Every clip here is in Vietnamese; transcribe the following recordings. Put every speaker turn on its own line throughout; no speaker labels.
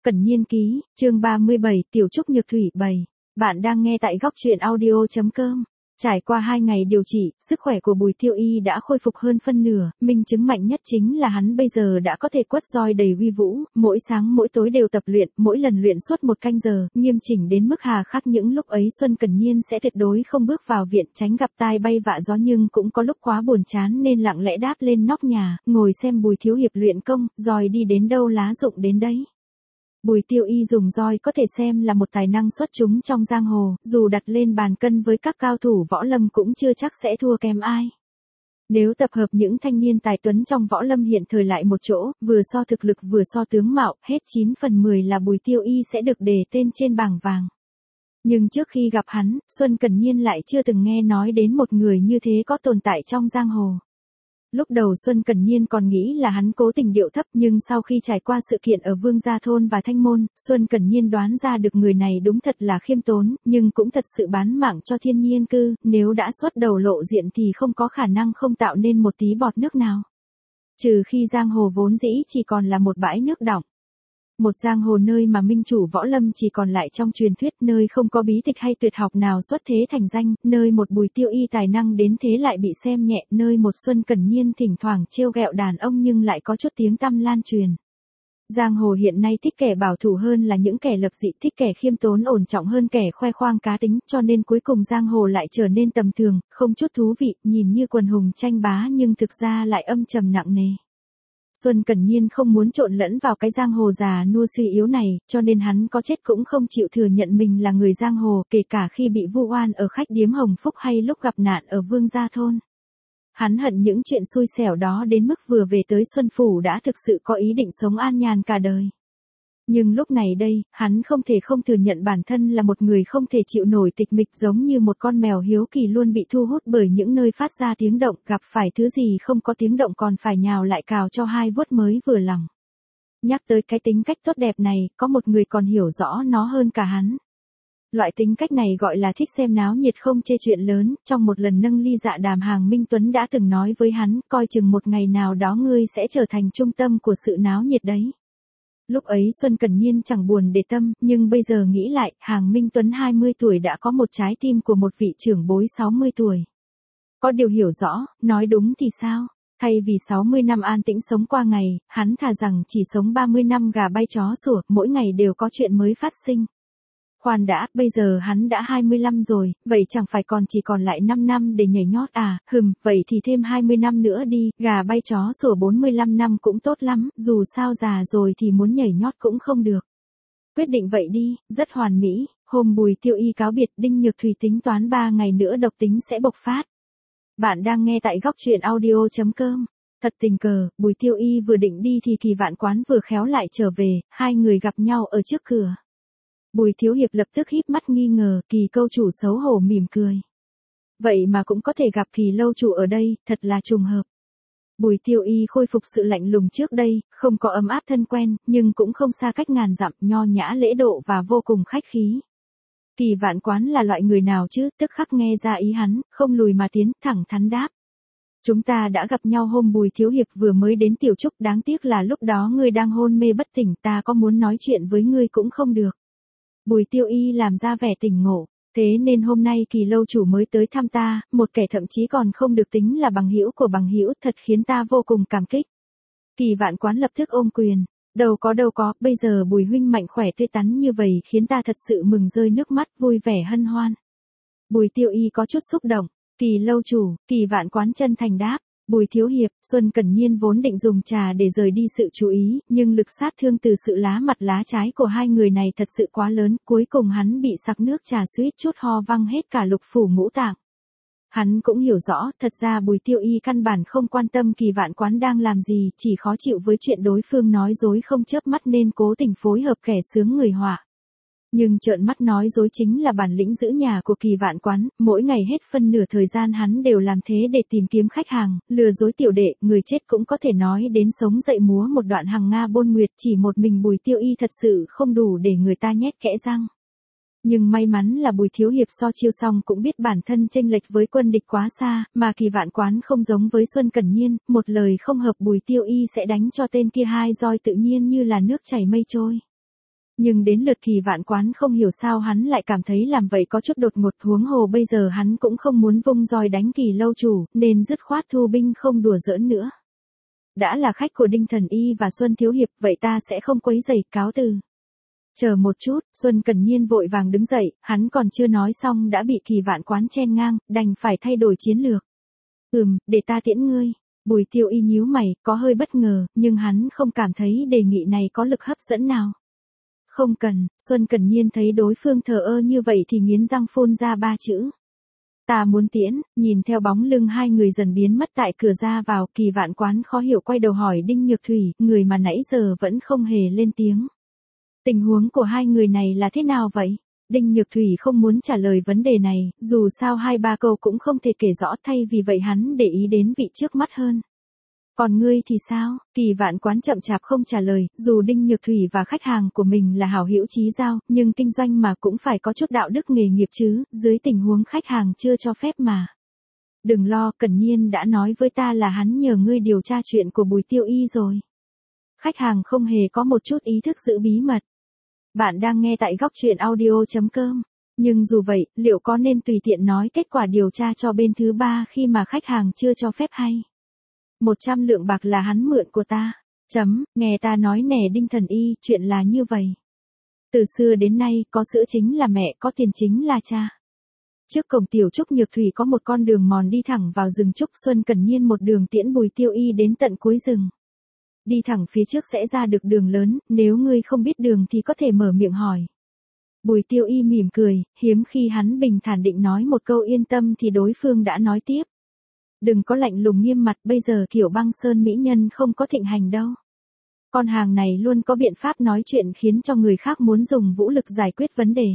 Cẩn Nhiên ký, chương 37, Tiểu Trúc Nhược Thủy 7. Bạn đang nghe tại góc truyện audio.com. Trải qua 2 ngày điều trị, sức khỏe của Bùi Tiêu Y đã khôi phục hơn phân nửa, minh chứng mạnh nhất chính là hắn bây giờ đã có thể quất roi đầy uy vũ, mỗi sáng mỗi tối đều tập luyện, mỗi lần luyện suốt 1 canh giờ, nghiêm chỉnh đến mức hà khắc. Những lúc ấy Xuân Cẩn Nhiên sẽ tuyệt đối không bước vào viện tránh gặp tai bay vạ gió, nhưng cũng có lúc quá buồn chán nên lặng lẽ đáp lên nóc nhà, ngồi xem Bùi thiếu hiệp luyện công, roi đi đến đâu lá rụng đến đấy. Bùi Tiêu Y dùng roi có thể xem là một tài năng xuất chúng trong giang hồ, dù đặt lên bàn cân với các cao thủ võ lâm cũng chưa chắc sẽ thua kém ai. Nếu tập hợp những thanh niên tài tuấn trong võ lâm hiện thời lại một chỗ, vừa so thực lực vừa so tướng mạo, hết 9 phần 10 là Bùi Tiêu Y sẽ được đề tên trên bảng vàng. Nhưng trước khi gặp hắn, Xuân Cẩn Nhiên lại chưa từng nghe nói đến một người như thế có tồn tại trong giang hồ. Lúc đầu Xuân Cẩn Nhiên còn nghĩ là hắn cố tình điệu thấp, nhưng sau khi trải qua sự kiện ở Vương Gia Thôn và Thanh Môn, Xuân Cẩn Nhiên đoán ra được người này đúng thật là khiêm tốn, nhưng cũng thật sự bán mạng cho Thiên Nhiên Cư, nếu đã xuất đầu lộ diện thì không có khả năng không tạo nên một tí bọt nước nào. Trừ khi giang hồ vốn dĩ chỉ còn là một bãi nước đọng. Một giang hồ nơi mà minh chủ võ lâm chỉ còn lại trong truyền thuyết, nơi không có bí tịch hay tuyệt học nào xuất thế thành danh, nơi một Bùi Tiêu Y tài năng đến thế lại bị xem nhẹ, nơi một Xuân Cẩn Nhiên thỉnh thoảng trêu ghẹo đàn ông nhưng lại có chút tiếng tăm lan truyền. Giang hồ hiện nay thích kẻ bảo thủ hơn là những kẻ lập dị, thích kẻ khiêm tốn ổn trọng hơn kẻ khoe khoang cá tính, cho nên cuối cùng giang hồ lại trở nên tầm thường, không chút thú vị, nhìn như quần hùng tranh bá nhưng thực ra lại âm trầm nặng nề. Xuân Cẩn Nhiên không muốn trộn lẫn vào cái giang hồ già nua suy yếu này, cho nên hắn có chết cũng không chịu thừa nhận mình là người giang hồ, kể cả khi bị vu oan ở khách điếm Hồng Phúc hay lúc gặp nạn ở Vương Gia Thôn. Hắn hận những chuyện xui xẻo đó đến mức vừa về tới Xuân Phủ đã thực sự có ý định sống an nhàn cả đời. Nhưng lúc này đây, hắn không thể không thừa nhận bản thân là một người không thể chịu nổi tịch mịch, giống như một con mèo hiếu kỳ luôn bị thu hút bởi những nơi phát ra tiếng động, gặp phải thứ gì không có tiếng động còn phải nhào lại cào cho 2 vuốt mới vừa lòng. Nhắc tới cái tính cách tốt đẹp này, có một người còn hiểu rõ nó hơn cả hắn. Loại tính cách này gọi là thích xem náo nhiệt không chê chuyện lớn, trong một lần nâng ly dạ đàm Hàng Minh Tuấn đã từng nói với hắn, coi chừng một ngày nào đó ngươi sẽ trở thành trung tâm của sự náo nhiệt đấy. Lúc ấy Xuân Cẩn Nhiên chẳng buồn để tâm, nhưng bây giờ nghĩ lại, Hàng Minh Tuấn 20 tuổi đã có một trái tim của một vị trưởng bối 60 tuổi. Có điều hiểu rõ, nói đúng thì sao? Thay vì 60 năm an tĩnh sống qua ngày, hắn thà rằng chỉ sống 30 năm gà bay chó sủa, mỗi ngày đều có chuyện mới phát sinh. Khoan đã, bây giờ hắn đã 25 rồi, vậy chẳng phải chỉ còn lại 5 năm để nhảy nhót à, vậy thì thêm 20 năm nữa đi, gà bay chó sủa 45 năm cũng tốt lắm, dù sao già rồi thì muốn nhảy nhót cũng không được. Quyết định vậy đi, rất hoàn mỹ, hôm Bùi Tiêu Y cáo biệt, Đinh Nhược Thủy tính toán 3 ngày nữa độc tính sẽ bộc phát. Bạn đang nghe tại góc truyện audio.com. Thật tình cờ, Bùi Tiêu Y vừa định đi thì Kỳ Vạn Quán vừa khéo lại trở về, hai người gặp nhau ở trước cửa. Bùi thiếu hiệp lập tức híp mắt nghi ngờ, Kỳ câu chủ xấu hổ mỉm cười. Vậy mà cũng có thể gặp Kỳ lâu chủ ở đây, thật là trùng hợp. Bùi Tiêu Y khôi phục sự lạnh lùng trước đây, không có ấm áp thân quen, nhưng cũng không xa cách ngàn dặm, nho nhã lễ độ và vô cùng khách khí. Kỳ Vạn Quán là loại người nào chứ, tức khắc nghe ra ý hắn, không lùi mà tiến, thẳng thắn đáp. Chúng ta đã gặp nhau hôm Bùi thiếu hiệp vừa mới đến Tiểu Trúc, đáng tiếc là lúc đó ngươi đang hôn mê bất tỉnh, ta có muốn nói chuyện với ngươi cũng không được. Bùi Tiêu Y làm ra vẻ tỉnh ngộ, thế nên hôm nay Kỳ lâu chủ mới tới thăm ta, một kẻ thậm chí còn không được tính là bằng hữu của bằng hữu, thật khiến ta vô cùng cảm kích. Kỳ Vạn Quán lập tức ôm quyền, đâu có, bây giờ Bùi huynh mạnh khỏe tươi tắn như vậy khiến ta thật sự mừng rơi nước mắt, vui vẻ hân hoan. Bùi Tiêu Y có chút xúc động, Kỳ lâu chủ, Kỳ Vạn Quán chân thành đáp. Bùi thiếu hiệp, Xuân Cẩn Nhiên vốn định dùng trà để rời đi sự chú ý, nhưng lực sát thương từ sự lá mặt lá trái của hai người này thật sự quá lớn, cuối cùng hắn bị sặc nước trà suýt chút ho văng hết cả lục phủ ngũ tạng. Hắn cũng hiểu rõ, thật ra Bùi Tiêu Y căn bản không quan tâm Kỳ Vạn Quán đang làm gì, chỉ khó chịu với chuyện đối phương nói dối không chớp mắt nên cố tình phối hợp kẻ sướng người họa. Nhưng trợn mắt nói dối chính là bản lĩnh giữ nhà của Kỳ Vạn Quán, mỗi ngày hết phân nửa thời gian hắn đều làm thế để tìm kiếm khách hàng, lừa dối tiểu đệ, người chết cũng có thể nói đến sống dậy múa một đoạn hằng nga bôn nguyệt, chỉ một mình Bùi Tiêu Y thật sự không đủ để người ta nhét kẽ răng. Nhưng may mắn là Bùi thiếu hiệp so chiêu xong cũng biết bản thân chênh lệch với quân địch quá xa, mà Kỳ Vạn Quán không giống với Xuân Cẩn Nhiên, một lời không hợp Bùi Tiêu Y sẽ đánh cho tên kia 2 roi tự nhiên như là nước chảy mây trôi. Nhưng đến lượt Kỳ Vạn Quán không hiểu sao hắn lại cảm thấy làm vậy có chút đột ngột, huống hồ bây giờ hắn cũng không muốn vung roi đánh Kỳ lâu chủ, nên dứt khoát thu binh không đùa giỡn nữa. Đã là khách của Đinh Thần Y và Xuân Thiếu Hiệp, vậy ta sẽ không quấy rầy, cáo từ. Chờ một chút, Xuân Cẩn Nhiên vội vàng đứng dậy, hắn còn chưa nói xong đã bị Kỳ Vạn Quán chen ngang, đành phải thay đổi chiến lược. Để ta tiễn ngươi. Bùi Tiêu Y nhíu mày, có hơi bất ngờ, nhưng hắn không cảm thấy đề nghị này có lực hấp dẫn nào. Không cần. Xuân Cẩn Nhiên thấy đối phương thờ ơ như vậy thì nghiến răng phun ra 3 chữ. Ta muốn tiễn. Nhìn theo bóng lưng hai người dần biến mất tại cửa ra vào, Kỳ Vạn Quán khó hiểu quay đầu hỏi Đinh Nhược Thủy, người mà nãy giờ vẫn không hề lên tiếng. Tình huống của hai người này là thế nào vậy? Đinh Nhược Thủy không muốn trả lời vấn đề này, dù sao 2-3 câu cũng không thể kể rõ, thay vì vậy hắn để ý đến vị trước mắt hơn. Còn ngươi thì sao? Kỳ Vạn Quán chậm chạp không trả lời, dù Đinh Nhược Thủy và khách hàng của mình là hảo hữu chí giao, nhưng kinh doanh mà cũng phải có chút đạo đức nghề nghiệp chứ, dưới tình huống khách hàng chưa cho phép mà. Đừng lo, Cẩn Nhiên đã nói với ta là hắn nhờ ngươi điều tra chuyện của Bùi Tiêu Y rồi. Khách hàng không hề có một chút ý thức giữ bí mật. Bạn đang nghe tại góc truyện audio.com. Nhưng dù vậy, liệu có nên tùy tiện nói kết quả điều tra cho bên thứ ba khi mà khách hàng chưa cho phép hay? 100 lượng bạc là hắn mượn của ta. Nghe ta nói nè Đinh Thần Y, chuyện là như vậy. Từ xưa đến nay, có sữa chính là mẹ, có tiền chính là cha. Trước cổng tiểu trúc Nhược Thủy có một con đường mòn đi thẳng vào rừng trúc, Xuân Cẩn Nhiên một đường tiễn Bùi Tiêu Y đến tận cuối rừng. Đi thẳng phía trước sẽ ra được đường lớn, nếu ngươi không biết đường thì có thể mở miệng hỏi. Bùi Tiêu Y mỉm cười, hiếm khi hắn bình thản định nói một câu yên tâm thì đối phương đã nói tiếp. Đừng có lạnh lùng nghiêm mặt, bây giờ kiểu băng sơn mỹ nhân không có thịnh hành đâu. Con hàng này luôn có biện pháp nói chuyện khiến cho người khác muốn dùng vũ lực giải quyết vấn đề.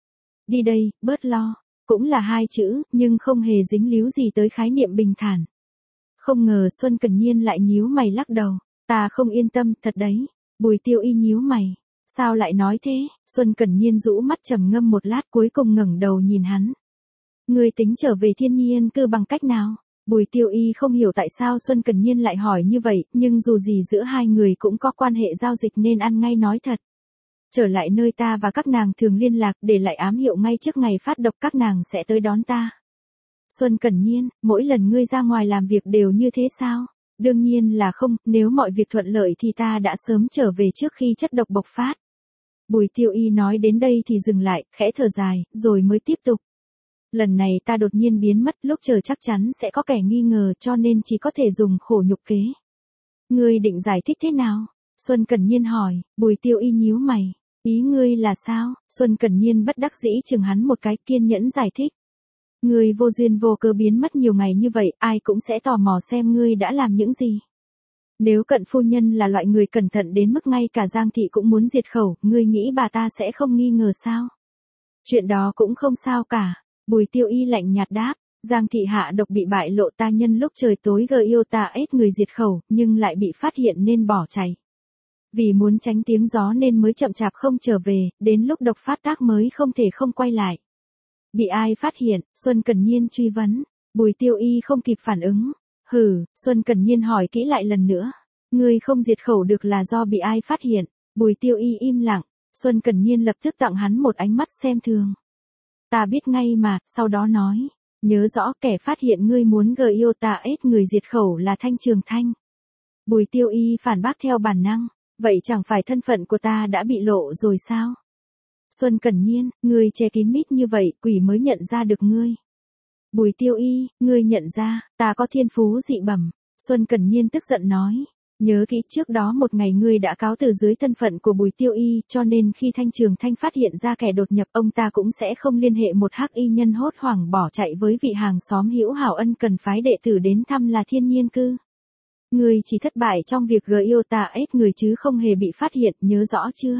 Đi đây, bớt lo. Cũng là 2 chữ, nhưng không hề dính líu gì tới khái niệm bình thản. Không ngờ Xuân Cẩn Nhiên lại nhíu mày lắc đầu. Ta không yên tâm, thật đấy. Bùi Tiêu Y nhíu mày. Sao lại nói thế? Xuân Cẩn Nhiên rũ mắt trầm ngâm một lát cuối cùng ngẩng đầu nhìn hắn. Ngươi tính trở về Thiên Nhi Yên cư bằng cách nào? Bùi Tiêu Y không hiểu tại sao Xuân Cẩn Nhiên lại hỏi như vậy, nhưng dù gì giữa hai người cũng có quan hệ giao dịch nên ăn ngay nói thật. Trở lại nơi ta và các nàng thường liên lạc, để lại ám hiệu ngay trước ngày phát độc các nàng sẽ tới đón ta. Xuân Cẩn Nhiên, mỗi lần ngươi ra ngoài làm việc đều như thế sao? Đương nhiên là không, nếu mọi việc thuận lợi thì ta đã sớm trở về trước khi chất độc bộc phát. Bùi Tiêu Y nói đến đây thì dừng lại, khẽ thở dài, rồi mới tiếp tục. Lần này ta đột nhiên biến mất, lúc chờ chắc chắn sẽ có kẻ nghi ngờ cho nên chỉ có thể dùng khổ nhục kế. Ngươi định giải thích thế nào? Xuân Cẩn Nhiên hỏi. Bùi Tiêu Y nhíu mày. Ý ngươi là sao? Xuân Cẩn Nhiên bất đắc dĩ chừng hắn một cái, kiên nhẫn giải thích. Ngươi vô duyên vô cớ biến mất nhiều ngày như vậy, ai cũng sẽ tò mò xem ngươi đã làm những gì. Nếu Cận phu nhân là loại người cẩn thận đến mức ngay cả Giang thị cũng muốn diệt khẩu, ngươi nghĩ bà ta sẽ không nghi ngờ sao? Chuyện đó cũng không sao cả. Bùi Tiêu Y lạnh nhạt đáp. Giang thị hạ độc bị bại lộ, ta nhân lúc trời tối yêu ta ép người diệt khẩu, nhưng lại bị phát hiện nên bỏ chạy. Vì muốn tránh tiếng gió nên mới chậm chạp không trở về, đến lúc độc phát tác mới không thể không quay lại. Bị ai phát hiện? Xuân Cẩn Nhiên truy vấn. Bùi Tiêu Y không kịp phản ứng. Xuân Cẩn Nhiên hỏi kỹ lại lần nữa. Ngươi không diệt khẩu được là do bị ai phát hiện? Bùi Tiêu Y im lặng. Xuân Cẩn Nhiên lập tức tặng hắn một ánh mắt xem thường. Ta biết ngay mà, sau đó nói. Nhớ rõ kẻ phát hiện ngươi muốn yêu ta ép người diệt khẩu là Thanh Trường Thanh. Bùi Tiêu Y phản bác theo bản năng. Vậy chẳng phải thân phận của ta đã bị lộ rồi sao? Xuân Cẩn Nhiên, ngươi che kín mít như vậy, quỷ mới nhận ra được ngươi. Bùi Tiêu Y, ngươi nhận ra, ta có thiên phú dị bẩm. Xuân Cẩn Nhiên tức giận nói. Nhớ kỹ trước đó một ngày ngươi đã cáo từ dưới thân phận của Bùi Tiêu Y, cho nên khi Thanh Trường Thanh phát hiện ra kẻ đột nhập, ông ta cũng sẽ không liên hệ một hắc y nhân hốt hoảng bỏ chạy với vị hàng xóm hữu hảo ân cần phái đệ tử đến thăm là Thiên Nhiên cư. Ngươi chỉ thất bại trong việc yêu ta ép người chứ không hề bị phát hiện, nhớ rõ chưa?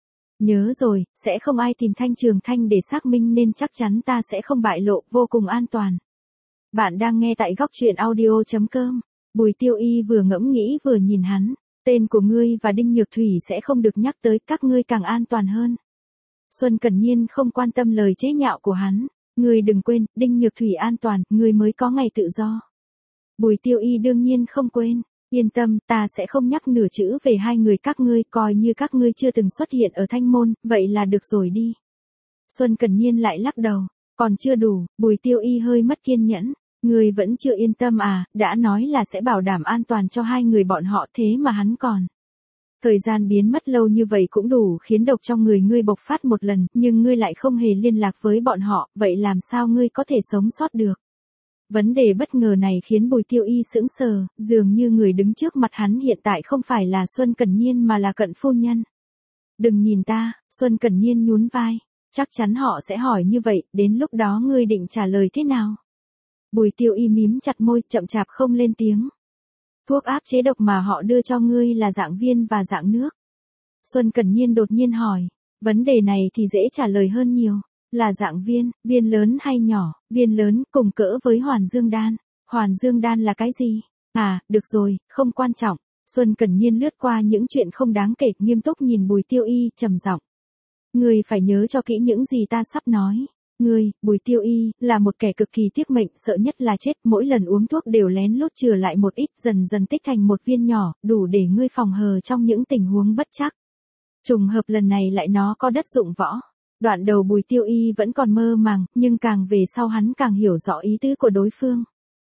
Nhớ rồi, sẽ không ai tìm Thanh Trường Thanh để xác minh nên chắc chắn ta sẽ không bại lộ, vô cùng an toàn. Bạn đang nghe tại góc truyện audio.com. Bùi Tiêu Y vừa ngẫm nghĩ vừa nhìn hắn. Tên của ngươi và Đinh Nhược Thủy sẽ không được nhắc tới, các ngươi càng an toàn hơn. Xuân Cẩn Nhiên không quan tâm lời chế nhạo của hắn. Ngươi đừng quên, Đinh Nhược Thủy an toàn, ngươi mới có ngày tự do. Bùi Tiêu Y đương nhiên không quên. Yên tâm, ta sẽ không nhắc nửa chữ về hai người các ngươi, coi như các ngươi chưa từng xuất hiện ở Thanh Môn, vậy là được rồi đi. Xuân Cẩn Nhiên lại lắc đầu, còn chưa đủ, Bùi Tiêu Y hơi mất kiên nhẫn. Ngươi vẫn chưa yên tâm à, đã nói là sẽ bảo đảm an toàn cho hai người bọn họ thế mà hắn còn. Thời gian biến mất lâu như vậy cũng đủ khiến độc trong người ngươi bộc phát một lần, nhưng ngươi lại không hề liên lạc với bọn họ, vậy làm sao ngươi có thể sống sót được? Vấn đề bất ngờ này khiến Bùi Tiêu Y sững sờ, dường như người đứng trước mặt hắn hiện tại không phải là Xuân Cẩn Nhiên mà là Cận phu nhân. Đừng nhìn ta, Xuân Cẩn Nhiên nhún vai, chắc chắn họ sẽ hỏi như vậy, đến lúc đó ngươi định trả lời thế nào? Bùi Tiêu Y mím chặt môi, chậm chạp không lên tiếng. Thuốc áp chế độc mà họ đưa cho ngươi là dạng viên và dạng nước. Xuân Cẩn Nhiên đột nhiên hỏi, vấn đề này thì dễ trả lời hơn nhiều. Là dạng viên, viên lớn hay nhỏ, viên lớn cùng cỡ với Hoàn Dương Đan. Hoàn Dương Đan là cái gì? À, được rồi, không quan trọng. Xuân Cẩn Nhiên lướt qua những chuyện không đáng kể, nghiêm túc nhìn Bùi Tiêu Y, trầm giọng. Ngươi phải nhớ cho kỹ những gì ta sắp nói. Ngươi, Bùi Tiêu Y, là một kẻ cực kỳ tiếc mệnh, sợ nhất là chết, mỗi lần uống thuốc đều lén lút chừa lại một ít, dần dần tích thành một viên nhỏ, đủ để ngươi phòng hờ trong những tình huống bất trắc. Trùng hợp lần này lại nó có đất dụng võ. Đoạn đầu Bùi Tiêu Y vẫn còn mơ màng, nhưng càng về sau hắn càng hiểu rõ ý tứ của đối phương.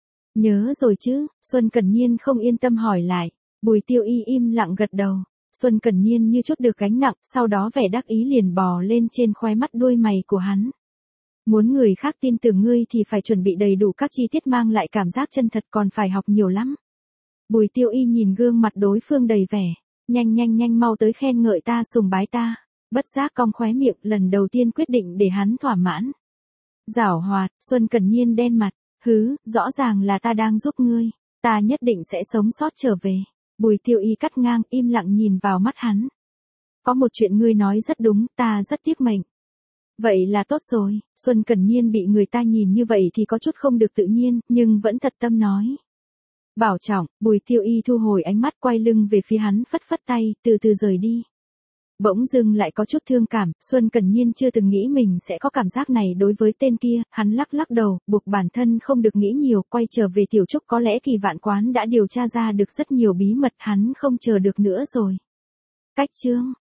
Nhớ rồi chứ, Xuân Cẩn Nhiên không yên tâm hỏi lại. Bùi Tiêu Y im lặng gật đầu. Xuân Cẩn Nhiên như chút được gánh nặng, sau đó vẻ đắc ý liền bò lên trên khóe mắt đuôi mày của hắn. Muốn người khác tin tưởng ngươi thì phải chuẩn bị đầy đủ các chi tiết mang lại cảm giác chân thật, còn phải học nhiều lắm. Bùi Tiêu Y nhìn gương mặt đối phương đầy vẻ. Nhanh mau tới khen ngợi ta, sùng bái ta. Bất giác cong khóe miệng, lần đầu tiên quyết định để hắn thỏa mãn. Giảo hoạt, Xuân Cẩn Nhiên đen mặt. Hứ, rõ ràng là ta đang giúp ngươi. Ta nhất định sẽ sống sót trở về. Bùi Tiêu Y cắt ngang, im lặng nhìn vào mắt hắn. Có một chuyện ngươi nói rất đúng, ta rất tiếc mệnh. Vậy là tốt rồi. Xuân Cẩn Nhiên bị người ta nhìn như vậy thì có chút không được tự nhiên, nhưng vẫn thật tâm nói. Bảo trọng. Bùi Tiêu Y thu hồi ánh mắt, quay lưng về phía hắn, phất phất tay, từ từ rời đi. Bỗng dưng lại có chút thương cảm, Xuân Cẩn Nhiên chưa từng nghĩ mình sẽ có cảm giác này đối với tên kia, hắn lắc lắc đầu, buộc bản thân không được nghĩ nhiều, quay trở về Tiểu Trúc, có lẽ Kỳ Vạn Quán đã điều tra ra được rất nhiều bí mật, hắn không chờ được nữa rồi. Cách chương